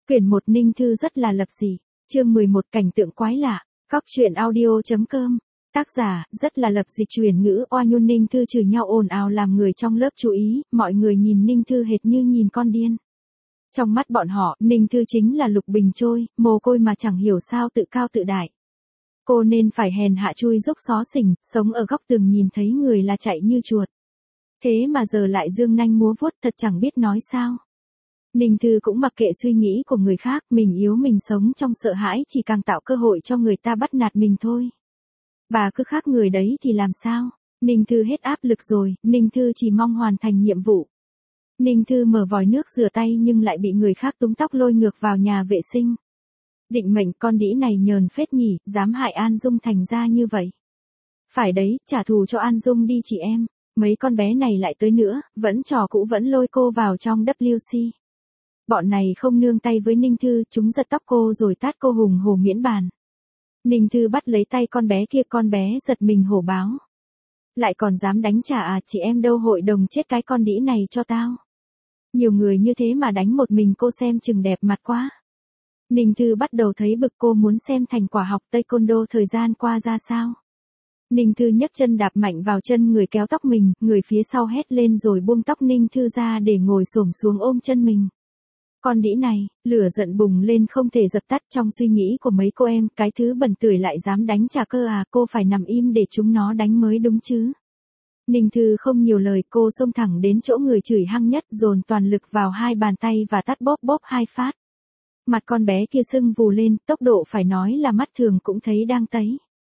Quyển 1 Ninh Thư rất là lập dị. Chương 11 Cảnh tượng quái lạ. Góc truyện audio.com. Tác giả, rất là lập dị truyền ngữ oa nhôn Ninh Thư chửi nhau ồn ào làm người trong lớp chú ý, mọi người nhìn Ninh Thư hệt như nhìn con điên. Trong mắt bọn họ, Ninh Thư chính là lục bình trôi, mồ côi mà chẳng hiểu sao tự cao tự đại. Cô nên phải hèn hạ chui dốc xó xỉnh, sống ở góc tường nhìn thấy người là chạy như chuột. Thế mà giờ lại dương nanh múa vuốt thật chẳng biết nói sao. Ninh Thư cũng mặc kệ suy nghĩ của người khác, mình yếu mình sống trong sợ hãi chỉ càng tạo cơ hội cho người ta bắt nạt mình thôi. Bà cứ khác người đấy thì làm sao? Ninh Thư hết áp lực rồi, Ninh Thư chỉ mong hoàn thành nhiệm vụ. Ninh Thư mở vòi nước rửa tay nhưng lại bị người khác túm tóc lôi ngược vào nhà vệ sinh. Định mệnh con đĩ này nhờn phết nhỉ, dám hại An Dung thành ra như vậy. Phải đấy, trả thù cho An Dung đi chị em. Mấy con bé này lại tới nữa, vẫn trò cũ vẫn lôi cô vào trong WC. Bọn này không nương tay với Ninh Thư, chúng giật tóc cô rồi tát cô hùng hổ miễn bàn. Ninh Thư bắt lấy tay con bé kia, con bé giật mình hổ báo. Lại còn dám đánh trả à, chị em đâu hội đồng chết cái con đĩ này cho tao. Nhiều người như thế mà đánh một mình cô xem chừng đẹp mặt quá. Ninh Thư bắt đầu thấy bực, cô muốn xem thành quả học taekwondo thời gian qua ra sao. Ninh Thư nhấc chân đạp mạnh vào chân người kéo tóc mình, người phía sau hét lên rồi buông tóc Ninh Thư ra để ngồi xổm xuống ôm chân mình. Con đĩ này, lửa giận bùng lên không thể dập tắt trong suy nghĩ của mấy cô em, cái thứ bẩn tưởi lại dám đánh trả cơ à, cô phải nằm im để chúng nó đánh mới đúng chứ. Ninh Thư không nhiều lời, cô xông thẳng đến chỗ người chửi hăng nhất, dồn toàn lực vào hai bàn tay và tát bóp bóp hai phát. Mặt con bé kia sưng vù lên, tốc độ phải nói là mắt thường cũng thấy đang tấy.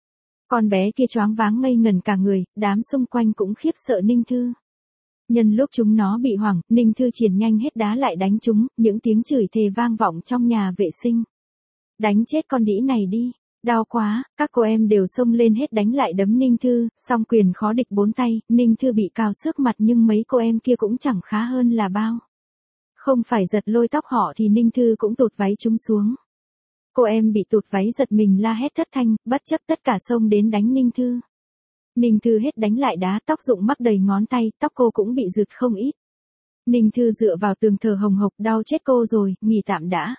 Con bé kia choáng váng ngây ngẩn cả người, đám xung quanh cũng khiếp sợ Ninh Thư. Nhân lúc chúng nó bị hoảng, Ninh Thư triển nhanh hết đá lại đánh chúng, những tiếng chửi thề vang vọng trong nhà vệ sinh. Đánh chết con đĩ này đi, đau quá, các cô em đều xông lên hết đánh lại đấm Ninh Thư, song quyền khó địch bốn tay, Ninh Thư bị cào xước mặt nhưng mấy cô em kia cũng chẳng khá hơn là bao. Không phải giật lôi tóc họ thì Ninh Thư cũng tụt váy chúng xuống. Cô em bị tụt váy giật mình la hét thất thanh, bất chấp tất cả xông đến đánh Ninh Thư. Ninh Thư hết đánh lại đá, tóc rụng mắc đầy ngón tay, tóc cô cũng bị rượt không ít. Ninh Thư dựa vào tường thở hồng hộc, đau chết cô rồi, nghỉ tạm đã.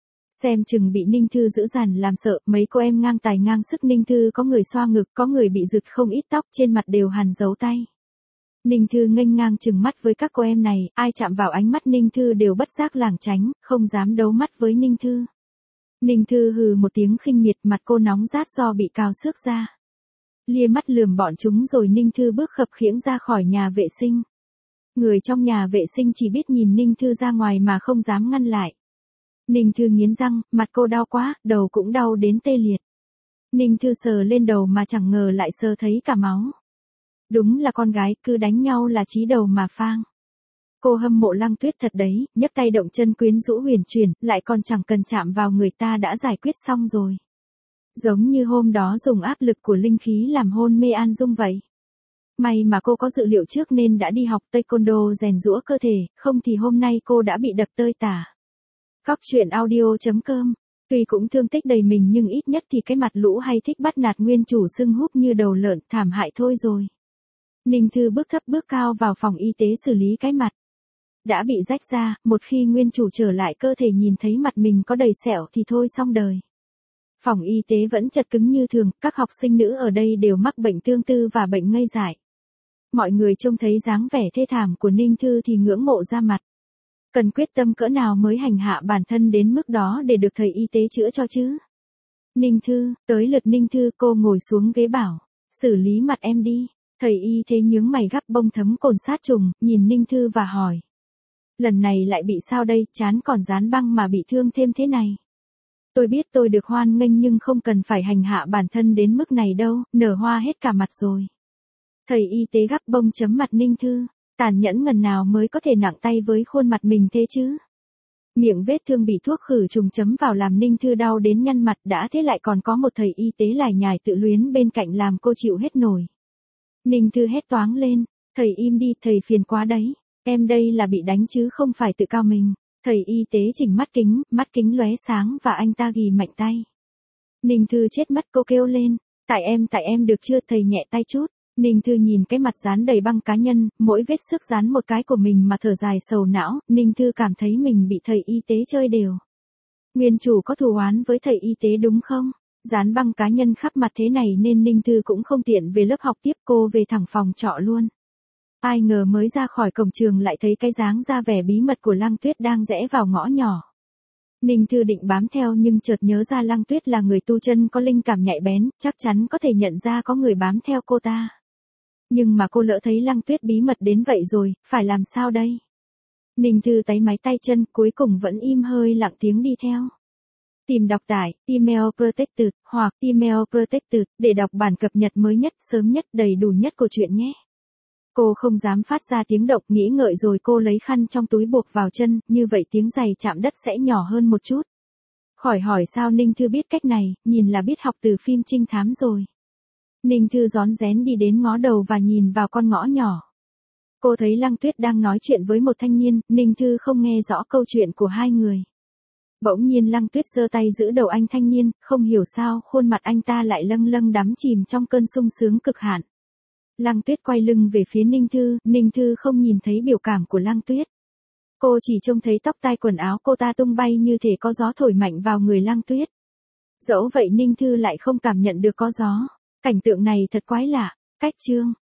Xem chừng bị Ninh Thư giữ dằn làm sợ, mấy cô em ngang tài ngang sức Ninh Thư có người xoa ngực, có người bị rượt không ít tóc, trên mặt đều hằn dấu tay. Ninh Thư nghênh ngang chừng mắt với các cô em này, ai chạm vào ánh mắt Ninh Thư đều bất giác lảng tránh, không dám đấu mắt với Ninh Thư. Ninh Thư hừ một tiếng khinh miệt, mặt cô nóng rát do bị cào xước ra. Lia mắt lườm bọn chúng rồi Ninh Thư bước khập khiễng ra khỏi nhà vệ sinh. Người trong nhà vệ sinh chỉ biết nhìn Ninh Thư ra ngoài mà không dám ngăn lại. Ninh Thư nghiến răng, mặt cô đau quá, đầu cũng đau đến tê liệt. Ninh Thư sờ lên đầu mà chẳng ngờ lại sờ thấy cả máu. Đúng là con gái, cứ đánh nhau là chí đầu mà phang. Cô hâm mộ Lăng Tuyết thật đấy, nhấc tay động chân quyến rũ huyền chuyển, lại còn chẳng cần chạm vào người ta đã giải quyết xong rồi. Giống như hôm đó dùng áp lực của linh khí làm hôn mê An Dung vậy. May mà cô có dự liệu trước nên đã đi học taekwondo rèn giũa cơ thể, không thì hôm nay cô đã bị đập tơi tả. Góc truyện audio.com. Tuy cũng thương tích đầy mình nhưng ít nhất thì cái mặt lũ hay thích bắt nạt nguyên chủ sưng húp như đầu lợn thảm hại thôi rồi. Ninh Thư bước thấp bước cao vào phòng y tế xử lý cái mặt. Đã bị rách ra, một khi nguyên chủ trở lại cơ thể nhìn thấy mặt mình có đầy sẹo thì thôi xong đời. Phòng y tế vẫn chật cứng như thường, các học sinh nữ ở đây đều mắc bệnh tương tư và bệnh ngây dại. Mọi người trông thấy dáng vẻ thê thảm của Ninh Thư thì ngưỡng mộ ra mặt. Cần quyết tâm cỡ nào mới hành hạ bản thân đến mức đó để được thầy y tế chữa cho chứ? Ninh Thư, tới lượt Ninh Thư, cô ngồi xuống ghế bảo, xử lý mặt em đi. Thầy y thế nhướng mày gắp bông thấm cồn sát trùng, nhìn Ninh Thư và hỏi. Lần này lại bị sao đây, chán còn dán băng mà bị thương thêm thế này. Tôi biết tôi được hoan nghênh nhưng không cần phải hành hạ bản thân đến mức này đâu, nở hoa hết cả mặt rồi. Thầy y tế gắp bông chấm mặt Ninh Thư, tàn nhẫn ngần nào mới có thể nặng tay với khuôn mặt mình thế chứ. Miệng vết thương bị thuốc khử trùng chấm vào làm Ninh Thư đau đến nhăn mặt, đã thế lại còn có một thầy y tế lải nhải tự luyến bên cạnh làm cô chịu hết nổi. Ninh Thư hét toáng lên, thầy im đi, thầy phiền quá đấy, em đây là bị đánh chứ không phải tự cao mình. Thầy y tế chỉnh mắt kính lóe sáng và anh ta ghì mạnh tay. Ninh Thư chết mất, cô kêu lên, tại em được chưa, thầy nhẹ tay chút. Ninh Thư nhìn cái mặt dán đầy băng cá nhân, mỗi vết xước dán một cái của mình mà thở dài sầu não, Ninh Thư cảm thấy mình bị thầy y tế chơi đều. Nguyên chủ có thù oán với thầy y tế đúng không? Dán băng cá nhân khắp mặt thế này nên Ninh Thư cũng không tiện về lớp học tiếp, cô về thẳng phòng trọ luôn. Ai ngờ mới ra khỏi cổng trường lại thấy cái dáng ra vẻ bí mật của Lăng Tuyết đang rẽ vào ngõ nhỏ. Ninh Thư định bám theo nhưng chợt nhớ ra Lăng Tuyết là người tu chân có linh cảm nhạy bén, chắc chắn có thể nhận ra có người bám theo cô ta. Nhưng mà cô lỡ thấy Lăng Tuyết bí mật đến vậy rồi, phải làm sao đây? Ninh Thư táy máy tay chân, cuối cùng vẫn im hơi lặng tiếng đi theo. Tìm đọc tải, email protected, hoặc email protected, để đọc bản cập nhật mới nhất, sớm nhất, đầy đủ nhất của truyện nhé. Cô không dám phát ra tiếng động, nghĩ ngợi rồi cô lấy khăn trong túi buộc vào chân, như vậy tiếng giày chạm đất sẽ nhỏ hơn một chút. Khỏi hỏi sao Ninh Thư biết cách này, nhìn là biết học từ phim trinh thám rồi. Ninh Thư rón rén đi đến ngó đầu và nhìn vào con ngõ nhỏ. Cô thấy Lăng Tuyết đang nói chuyện với một thanh niên, Ninh Thư không nghe rõ câu chuyện của hai người. Bỗng nhiên Lăng Tuyết giơ tay giữ đầu anh thanh niên, không hiểu sao khuôn mặt anh ta lại lâng lâng đắm chìm trong cơn sung sướng cực hạn. Lăng Tuyết quay lưng về phía Ninh Thư không nhìn thấy biểu cảm của Lăng Tuyết. Cô chỉ trông thấy tóc tai quần áo cô ta tung bay như thể có gió thổi mạnh vào người Lăng Tuyết. Dẫu vậy Ninh Thư lại không cảm nhận được có gió. Cảnh tượng này thật quái lạ. Cách chương